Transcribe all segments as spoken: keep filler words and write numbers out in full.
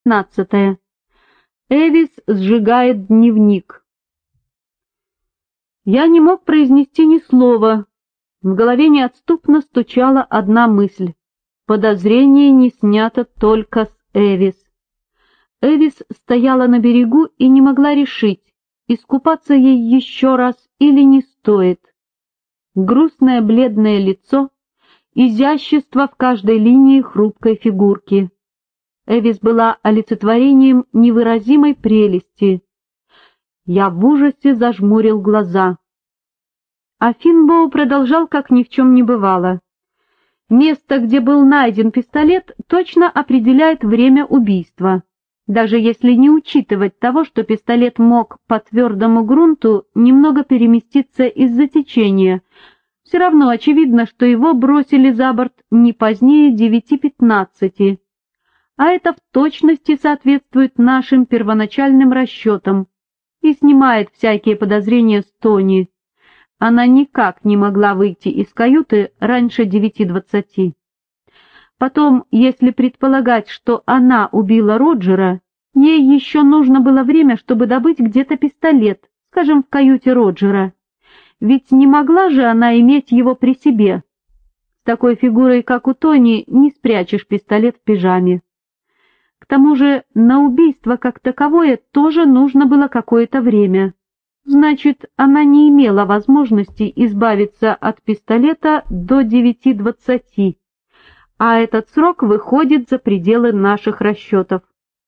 пятнадцатое. Эвис сжигает дневник. Я не мог произнести ни слова. В голове неотступно стучала одна мысль. Подозрение не снято только с Эвис. Эвис стояла на берегу и не могла решить, искупаться ей еще раз или не стоит. Грустное бледное лицо, изящество в каждой линии хрупкой фигурки. Эвис была олицетворением невыразимой прелести. Я в ужасе зажмурил глаза. А Финбоу продолжал, как ни в чем не бывало. Место, где был найден пистолет, точно определяет время убийства. Даже если не учитывать того, что пистолет мог по твердому грунту немного переместиться из-за течения, все равно очевидно, что его бросили за борт не позднее девяти пятнадцати. А это в точности соответствует нашим первоначальным расчетам и снимает всякие подозрения с Тони. Она никак не могла выйти из каюты раньше девяти двадцати. Потом, если предполагать, что она убила Роджера, ей еще нужно было время, чтобы добыть где-то пистолет, скажем, в каюте Роджера. Ведь не могла же она иметь его при себе. С такой фигурой, как у Тони, не спрячешь пистолет в пижаме. К тому же на убийство как таковое тоже нужно было какое-то время. Значит, она не имела возможности избавиться от пистолета до девяти двадцати, а этот срок выходит за пределы наших расчетов.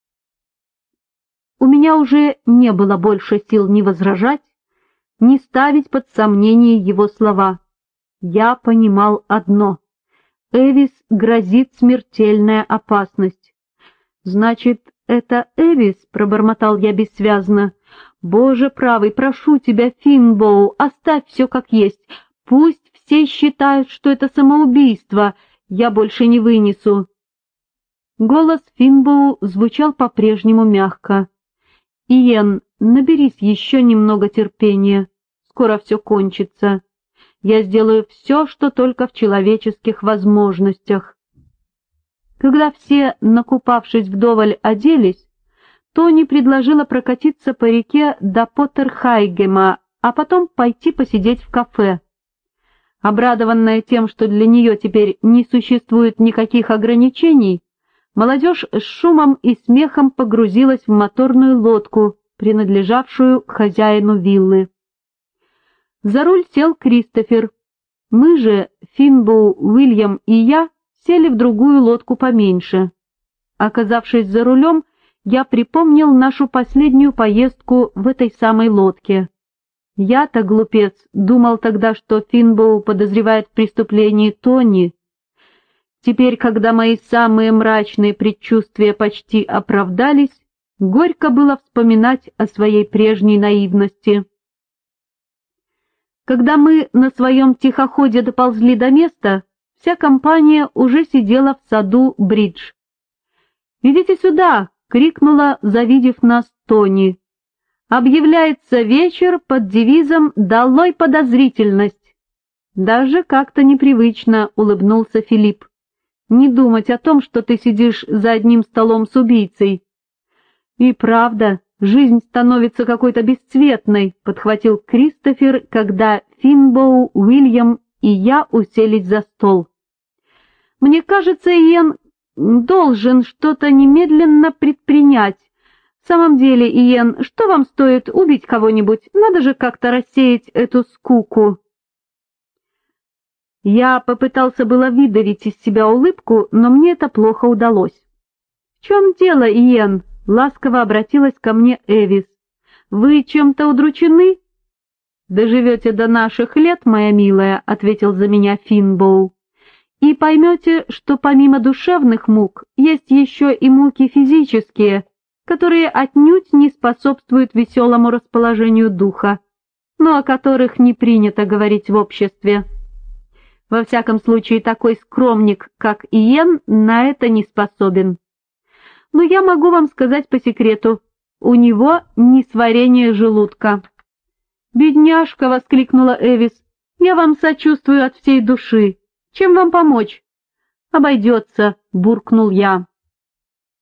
У меня уже не было больше сил ни возражать, ни ставить под сомнение его слова. Я понимал одно — Эвис грозит смертельная опасность. «Значит, это Эвис?» — пробормотал я бессвязно. «Боже правый, прошу тебя, Финбоу, оставь все как есть. Пусть все считают, что это самоубийство. Я больше не вынесу». Голос Финбоу звучал по-прежнему мягко. «Иен, наберись еще немного терпения. Скоро все кончится. Я сделаю все, что только в человеческих возможностях». Когда все, накупавшись вдоволь, оделись, Тони предложила прокатиться по реке до Поттерхайгема, а потом пойти посидеть в кафе. Обрадованная тем, что для нее теперь не существует никаких ограничений, молодежь с шумом и смехом погрузилась в моторную лодку, принадлежавшую хозяину виллы. За руль сел Кристофер. Мы же, Финбоу, Уильям и я, сели в другую лодку поменьше. Оказавшись за рулем, я припомнил нашу последнюю поездку в этой самой лодке. Я-то, глупец, думал тогда, что Финбоу подозревает в преступлении Тони. Теперь, когда мои самые мрачные предчувствия почти оправдались, горько было вспоминать о своей прежней наивности. Когда мы на своем тихоходе доползли до места, вся компания уже сидела в саду Бридж. «Идите сюда!» — крикнула, завидев нас, Тони. «Объявляется вечер под девизом «Долой подозрительность». Даже как-то непривычно улыбнулся Филипп. «Не думать о том, что ты сидишь за одним столом с убийцей». «И правда, жизнь становится какой-то бесцветной», — подхватил Кристофер, когда Финбоу, Уильям и я уселись за стол. «Мне кажется, Иен должен что-то немедленно предпринять. В самом деле, Иен, что вам стоит убить кого-нибудь? Надо же как-то рассеять эту скуку». Я попытался было выдавить из себя улыбку, но мне это плохо удалось. «В чем дело, Иен?» — ласково обратилась ко мне Эвис. «Вы чем-то удручены?» «Доживете до наших лет, моя милая», — ответил за меня Финбоу, «и поймете, что помимо душевных мук есть еще и муки физические, которые отнюдь не способствуют веселому расположению духа, но о которых не принято говорить в обществе. Во всяком случае, такой скромник, как Иен, на это не способен. Но я могу вам сказать по секрету, у него несварение желудка». «Бедняжка!» — воскликнула Эвис. «Я вам сочувствую от всей души. Чем вам помочь?» «Обойдется», — буркнул я.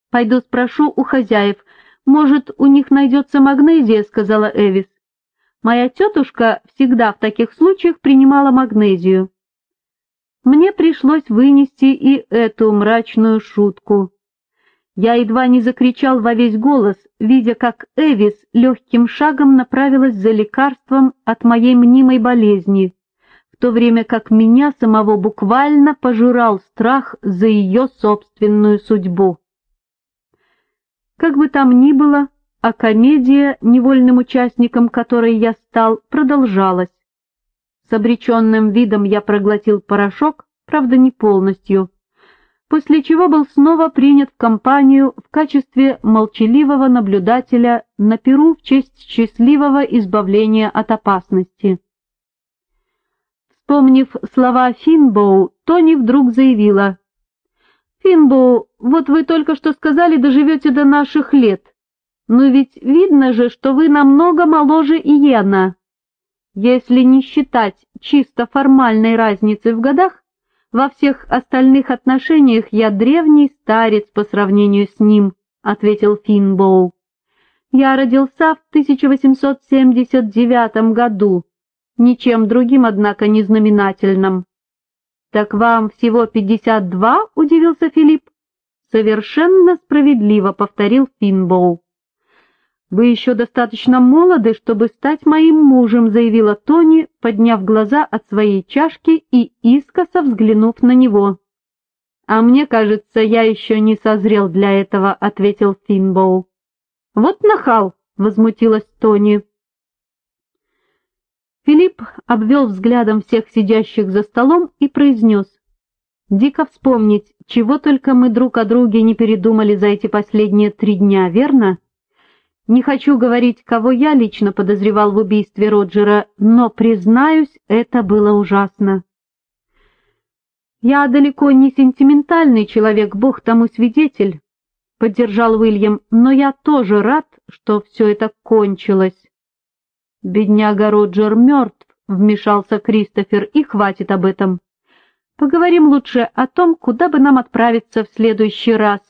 «Пойду спрошу у хозяев. Может, у них найдется магнезия», — сказала Эвис. «Моя тетушка всегда в таких случаях принимала магнезию». Мне пришлось вынести и эту мрачную шутку. Я едва не закричал во весь голос, видя, как Эвис легким шагом направилась за лекарством от моей мнимой болезни, в то время как меня самого буквально пожирал страх за ее собственную судьбу. Как бы там ни было, а комедия, невольным участником которой я стал, продолжалась. С обреченным видом я проглотил порошок, правда не полностью, после чего был снова принят в компанию в качестве молчаливого наблюдателя на пиру в честь счастливого избавления от опасности. Вспомнив слова Финбоу, Тони вдруг заявила: «Финбоу, вот вы только что сказали, доживете до наших лет, но ведь видно же, что вы намного моложе Иена. Если не считать чисто формальной разницы в годах, во всех остальных отношениях я древний старец по сравнению с ним», — ответил Финбоу. «Я родился в тысяча восемьсот семьдесят девятом году, ничем другим, однако, не знаменательным». «Так вам всего пятьдесят два?» — удивился Филипп. «Совершенно справедливо», — повторил Финбоу. «Вы еще достаточно молоды, чтобы стать моим мужем», — заявила Тони, подняв глаза от своей чашки и искоса взглянув на него. «А мне кажется, я еще не созрел для этого», — ответил Финбоу. «Вот нахал!» — возмутилась Тони. Филипп обвел взглядом всех сидящих за столом и произнес: «Дико вспомнить, чего только мы друг о друге не передумали за эти последние три дня, верно? Не хочу говорить, кого я лично подозревал в убийстве Роджера, но, признаюсь, это было ужасно». «Я далеко не сентиментальный человек, Бог тому свидетель», — поддержал Уильям, «но я тоже рад, что все это кончилось». «Бедняга Роджер мертв», — вмешался Кристофер, — «и хватит об этом. Поговорим лучше о том, куда бы нам отправиться в следующий раз».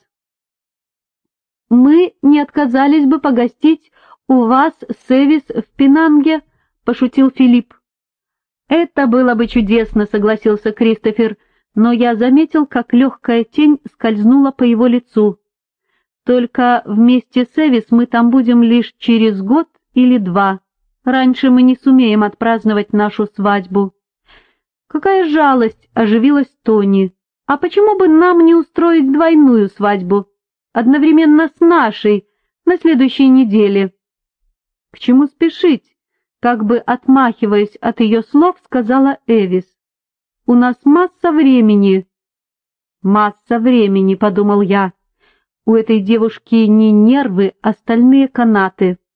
«Мы не отказались бы погостить у вас с Эвис в Пенанге», — пошутил Филипп. «Это было бы чудесно», — согласился Кристофер, но я заметил, как легкая тень скользнула по его лицу. «Только вместе с Эвис мы там будем лишь через год или два. Раньше мы не сумеем отпраздновать нашу свадьбу». «Какая жалость!» — оживилась Тони. «А почему бы нам не устроить двойную свадьбу? Одновременно с нашей, на следующей неделе». «К чему спешить?» — как бы отмахиваясь от ее слов, сказала Эвис. «У нас масса времени». «Масса времени», — подумал я. «У этой девушки не нервы, а стальные канаты».